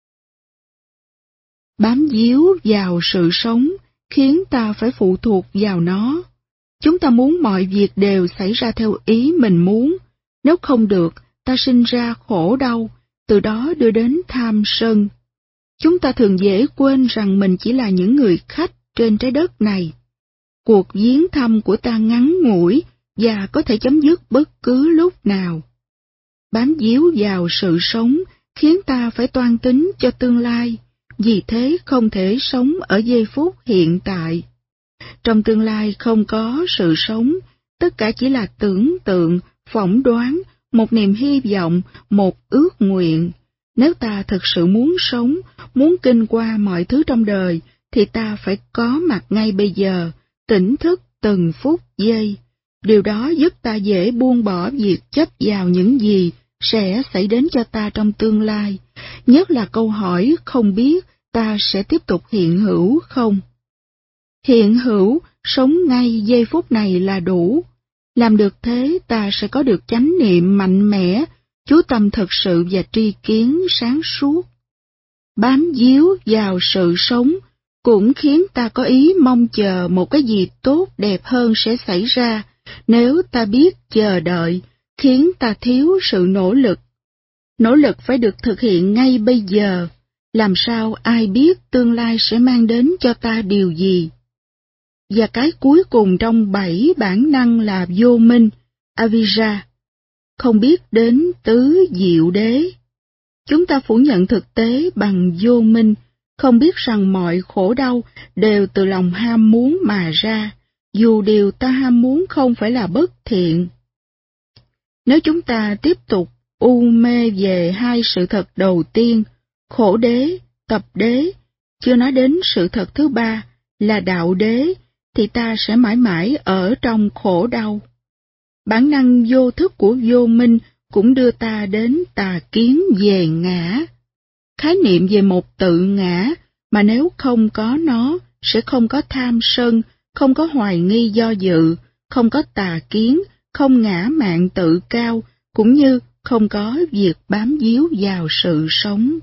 Bám víu vào sự sống khiến ta phải phụ thuộc vào nó. Chúng ta muốn mọi việc đều xảy ra theo ý mình muốn. Nếu không được, ta sinh ra khổ đau, từ đó đưa đến tham sân. Chúng ta thường dễ quên rằng mình chỉ là những người khách trên trái đất này. Cuộc viếng thăm của ta ngắn ngủi và có thể chấm dứt bất cứ lúc nào. Bám víu vào sự sống khiến ta phải toan tính cho tương lai, vì thế không thể sống ở giây phút hiện tại. Trong tương lai không có sự sống, tất cả chỉ là tưởng tượng, phỏng đoán, một niềm hy vọng, một ước nguyện. Nếu ta thực sự muốn sống, muốn kinh qua mọi thứ trong đời, thì ta phải có mặt ngay bây giờ, tỉnh thức từng phút giây. Điều đó giúp ta dễ buông bỏ việc chấp vào những gì sẽ xảy đến cho ta trong tương lai, nhất là câu hỏi không biết ta sẽ tiếp tục hiện hữu không. Hiện hữu, sống ngay giây phút này là đủ. Làm được thế, ta sẽ có được chánh niệm mạnh mẽ, chú tâm thực sự và tri kiến sáng suốt. Bám víu vào sự sống cũng khiến ta có ý mong chờ một cái gì tốt đẹp hơn sẽ xảy ra. Nếu ta biết chờ đợi, khiến ta thiếu sự nỗ lực. Nỗ lực phải được thực hiện ngay bây giờ. Làm sao ai biết tương lai sẽ mang đến cho ta điều gì? Và cái cuối cùng trong 7 bản năng là vô minh, avijja, không biết đến tứ diệu đế. Chúng ta phủ nhận thực tế bằng vô minh, không biết rằng mọi khổ đau đều từ lòng ham muốn mà ra, dù điều ta ham muốn không phải là bất thiện. Nếu chúng ta tiếp tục u mê về hai sự thật đầu tiên, khổ đế, tập đế, chưa nói đến sự thật thứ ba là đạo đế, thì ta sẽ mãi mãi ở trong khổ đau. Bản năng vô thức của vô minh cũng đưa ta đến tà kiến về ngã. Khái niệm về một tự ngã, mà nếu không có nó, sẽ không có tham sân, không có hoài nghi do dự, không có tà kiến, không ngã mạn tự cao, cũng như không có việc bám víu vào sự sống.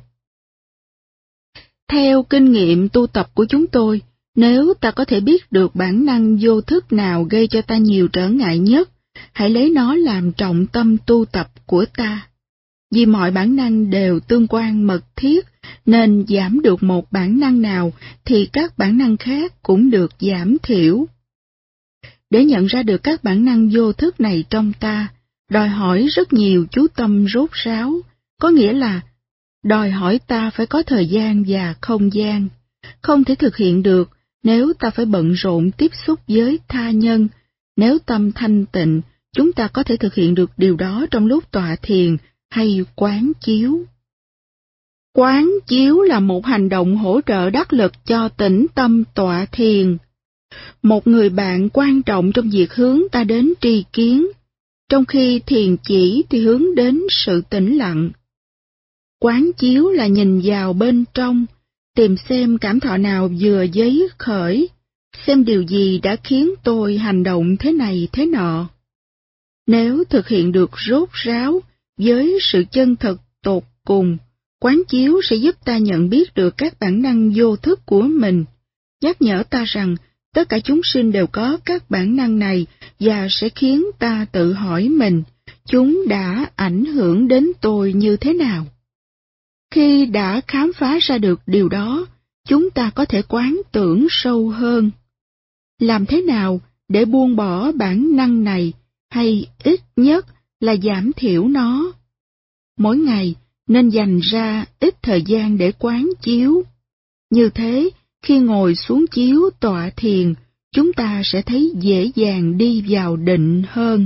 Theo kinh nghiệm tu tập của chúng tôi, nếu ta có thể biết được bản năng vô thức nào gây cho ta nhiều trở ngại nhất, hãy lấy nó làm trọng tâm tu tập của ta. Vì mọi bản năng đều tương quan mật thiết, nên giảm được một bản năng nào thì các bản năng khác cũng được giảm thiểu. Để nhận ra được các bản năng vô thức này trong ta, đòi hỏi rất nhiều chú tâm rốt ráo, có nghĩa là đòi hỏi ta phải có thời gian và không gian. không thể thực hiện được nếu ta phải bận rộn tiếp xúc với tha nhân. Nếu tâm thanh tịnh, chúng ta có thể thực hiện được điều đó trong lúc tọa thiền hay quán chiếu. Quán chiếu là một hành động hỗ trợ đắc lực cho tĩnh tâm tọa thiền. Một người bạn quan trọng trong việc hướng ta đến tri kiến, trong khi thiền chỉ thì hướng đến sự tĩnh lặng. Quán chiếu là nhìn vào bên trong, tìm xem cảm thọ nào vừa dấy khởi, xem điều gì đã khiến tôi hành động thế này thế nọ. Nếu thực hiện được rốt ráo với sự chân thật tột cùng, quán chiếu sẽ giúp ta nhận biết được các bản năng vô thức của mình, nhắc nhở ta rằng tất cả chúng sinh đều có các bản năng này và sẽ khiến ta tự hỏi mình, chúng đã ảnh hưởng đến tôi như thế nào. Khi đã khám phá ra được điều đó, chúng ta có thể quán tưởng sâu hơn. Làm thế nào để buông bỏ bản năng này, hay ít nhất là giảm thiểu nó? Mỗi ngày nên dành ra ít thời gian để quán chiếu. Như thế, khi ngồi xuống chiếu tọa thiền, chúng ta sẽ thấy dễ dàng đi vào định hơn.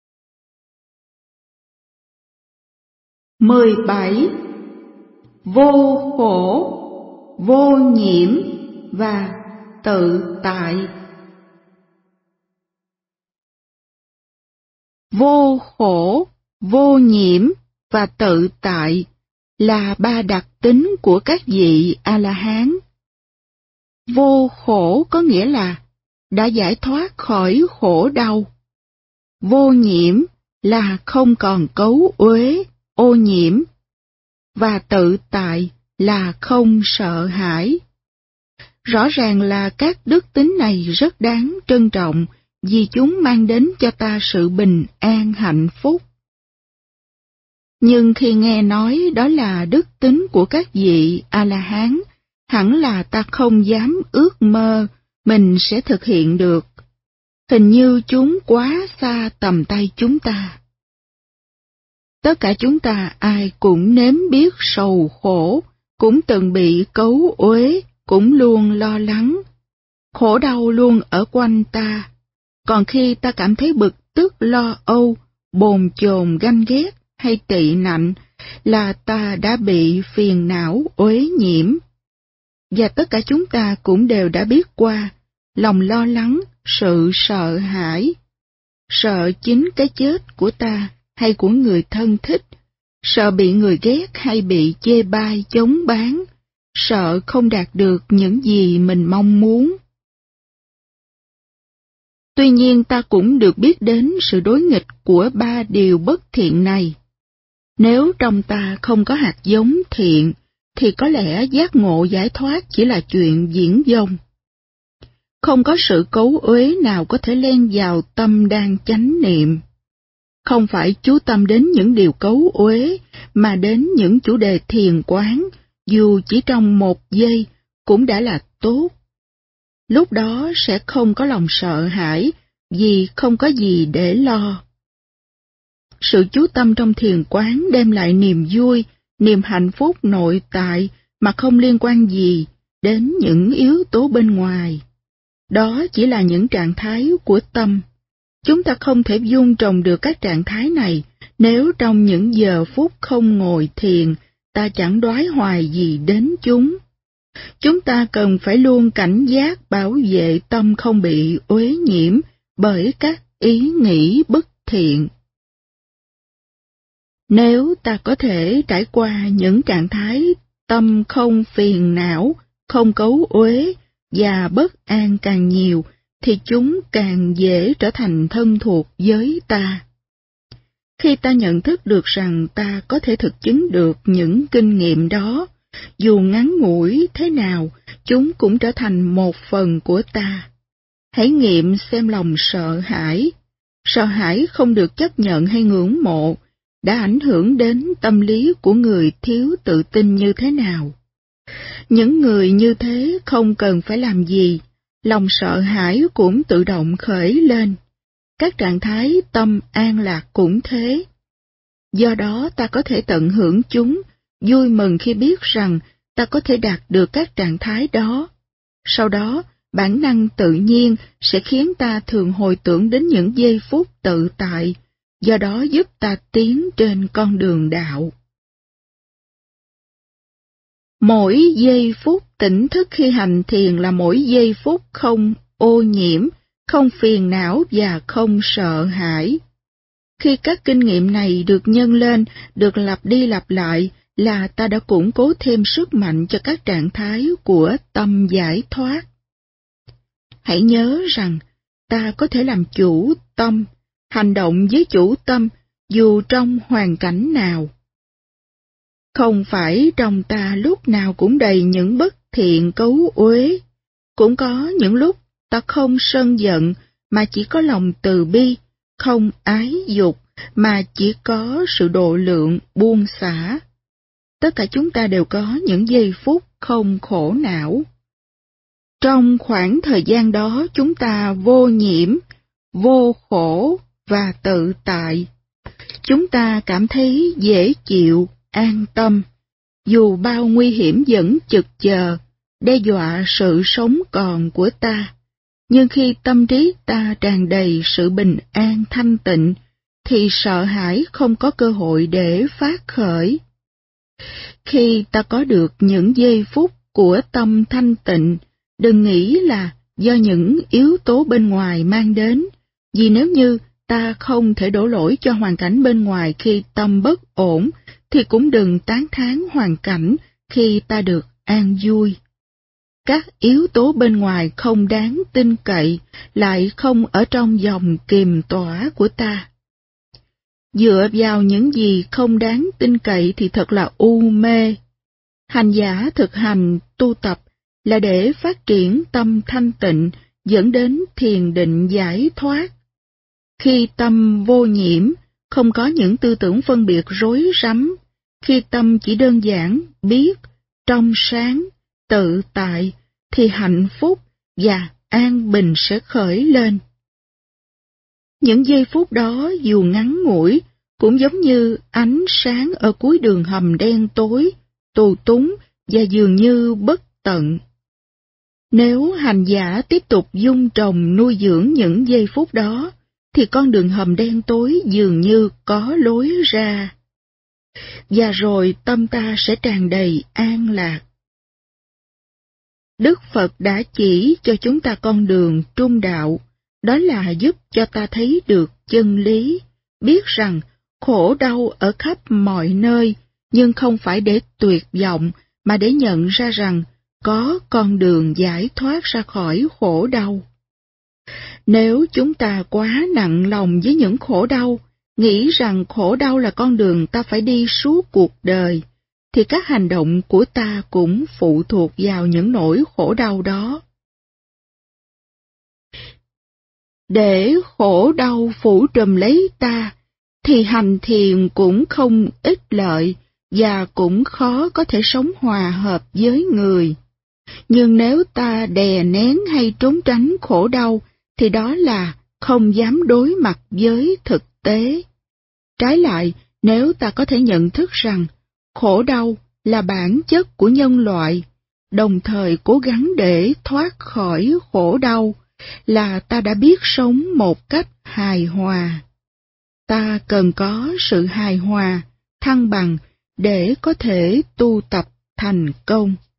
17. Vô khổ, vô nhiễm và tự tại. Vô khổ, vô nhiễm và tự tại là ba đặc tính của các vị A-la-hán. Vô khổ có nghĩa là đã giải thoát khỏi khổ đau. Vô nhiễm là không còn cấu uế, ô nhiễm. Và tự tại là không sợ hãi. Rõ ràng là các đức tính này rất đáng trân trọng vì chúng mang đến cho ta sự bình an hạnh phúc. Nhưng khi nghe nói đó là đức tính của các vị A-la-hán, hẳn là ta không dám ước mơ mình sẽ thực hiện được. Hình như chúng quá xa tầm tay chúng ta. Tất cả chúng ta ai cũng nếm biết sầu khổ, cũng từng bị cấu uế, cũng luôn lo lắng. Khổ đau luôn ở quanh ta. Còn khi ta cảm thấy bực tức lo âu, bồn chồn ganh ghét hay tị nạnh, là ta đã bị phiền não uế nhiễm. Và tất cả chúng ta cũng đều đã biết qua lòng lo lắng, sự sợ hãi. Sợ chính cái chết của ta hay của người thân thích, sợ bị người ghét hay bị chê bai chống bán, sợ không đạt được những gì mình mong muốn. Tuy nhiên ta cũng được biết đến sự đối nghịch của ba điều bất thiện này. Nếu trong ta không có hạt giống thiện, thì có lẽ giác ngộ giải thoát chỉ là chuyện viển vông. Không có sự cấu uế nào có thể len vào tâm đang chánh niệm. Không phải chú tâm đến những điều cấu uế, mà đến những chủ đề thiền quán, dù chỉ trong 1 giây, cũng đã là tốt. Lúc đó sẽ không có lòng sợ hãi, vì không có gì để lo. Sự chú tâm trong thiền quán đem lại niềm vui, niềm hạnh phúc nội tại mà không liên quan gì đến những yếu tố bên ngoài. Đó chỉ là những trạng thái của tâm. Chúng ta không thể dung trồng được các trạng thái này nếu trong những giờ phút không ngồi thiền, ta chẳng đoái hoài gì đến chúng. Chúng ta cần phải luôn cảnh giác bảo vệ tâm không bị uế nhiễm bởi các ý nghĩ bất thiện. Nếu ta có thể trải qua những trạng thái tâm không phiền não, không cấu uế và bất an càng nhiều, thì chúng càng dễ trở thành thân thuộc với ta. Khi ta nhận thức được rằng ta có thể thực chứng được những kinh nghiệm đó, dù ngắn ngủi thế nào, chúng cũng trở thành một phần của ta. Hãy nghiệm xem lòng sợ hãi không được chấp nhận hay ngưỡng mộ, đã ảnh hưởng đến tâm lý của người thiếu tự tin như thế nào. Những người như thế không cần phải làm gì, lòng sợ hãi cũng tự động khởi lên. Các trạng thái tâm an lạc cũng thế. Do đó ta có thể tận hưởng chúng, vui mừng khi biết rằng ta có thể đạt được các trạng thái đó. Sau đó, bản năng tự nhiên sẽ khiến ta thường hồi tưởng đến những giây phút tự tại, do đó giúp ta tiến trên con đường đạo. Mỗi giây phút tỉnh thức khi hành thiền là mỗi giây phút không ô nhiễm, không phiền não và không sợ hãi. Khi các kinh nghiệm này được nhân lên, được lặp đi lặp lại, là ta đã củng cố thêm sức mạnh cho các trạng thái của tâm giải thoát. Hãy nhớ rằng, ta có thể làm chủ tâm, hành động với chủ tâm, dù trong hoàn cảnh nào. Không phải trong ta lúc nào cũng đầy những bất thiện cấu uế, cũng có những lúc ta không sân giận mà chỉ có lòng từ bi, không ái dục mà chỉ có sự độ lượng buông xả. Tất cả chúng ta đều có những giây phút không khổ não. Trong khoảng thời gian đó chúng ta vô nhiễm, vô khổ và tự tại. Chúng ta cảm thấy dễ chịu, an tâm, dù bao nguy hiểm vẫn chực chờ, đe dọa sự sống còn của ta. Nhưng khi tâm trí ta tràn đầy sự bình an thanh tịnh, thì sợ hãi không có cơ hội để phát khởi. Khi ta có được những giây phút của tâm thanh tịnh, đừng nghĩ là do những yếu tố bên ngoài mang đến, vì nếu như ta không thể đổ lỗi cho hoàn cảnh bên ngoài khi tâm bất ổn, thì cũng đừng tán thán hoàn cảnh khi ta được an vui. Các yếu tố bên ngoài không đáng tin cậy, lại không ở trong vòng kiềm tỏa của ta. Dựa vào những gì không đáng tin cậy thì thật là u mê. Hành giả thực hành tu tập là để phát triển tâm thanh tịnh, dẫn đến thiền định giải thoát. Khi tâm vô nhiễm, không có những tư tưởng phân biệt rối rắm, khi tâm chỉ đơn giản, biết, trong sáng, tự tại, thì hạnh phúc và an bình sẽ khởi lên. Những giây phút đó dù ngắn ngủi, cũng giống như ánh sáng ở cuối đường hầm đen tối, tù túng và dường như bất tận. Nếu hành giả tiếp tục dung trồng nuôi dưỡng những giây phút đó, thì con đường hầm đen tối dường như có lối ra. Và rồi tâm ta sẽ tràn đầy an lạc. Đức Phật đã chỉ cho chúng ta con đường trung đạo, đó là giúp cho ta thấy được chân lý, biết rằng khổ đau ở khắp mọi nơi, nhưng không phải để tuyệt vọng, mà để nhận ra rằng có con đường giải thoát ra khỏi khổ đau. Nếu chúng ta quá nặng lòng với những khổ đau, nghĩ rằng khổ đau là con đường ta phải đi suốt cuộc đời, thì các hành động của ta cũng phụ thuộc vào những nỗi khổ đau đó. Để khổ đau phủ trùm lấy ta, thì hành thiền cũng không ích lợi và cũng khó có thể sống hòa hợp với người. Nhưng nếu ta đè nén hay trốn tránh khổ đau, thì đó là không dám đối mặt với thực tế. Trái lại, nếu ta có thể nhận thức rằng khổ đau là bản chất của nhân loại, đồng thời cố gắng để thoát khỏi khổ đau, là ta đã biết sống một cách hài hòa. Ta cần có sự hài hòa, thăng bằng để có thể tu tập thành công.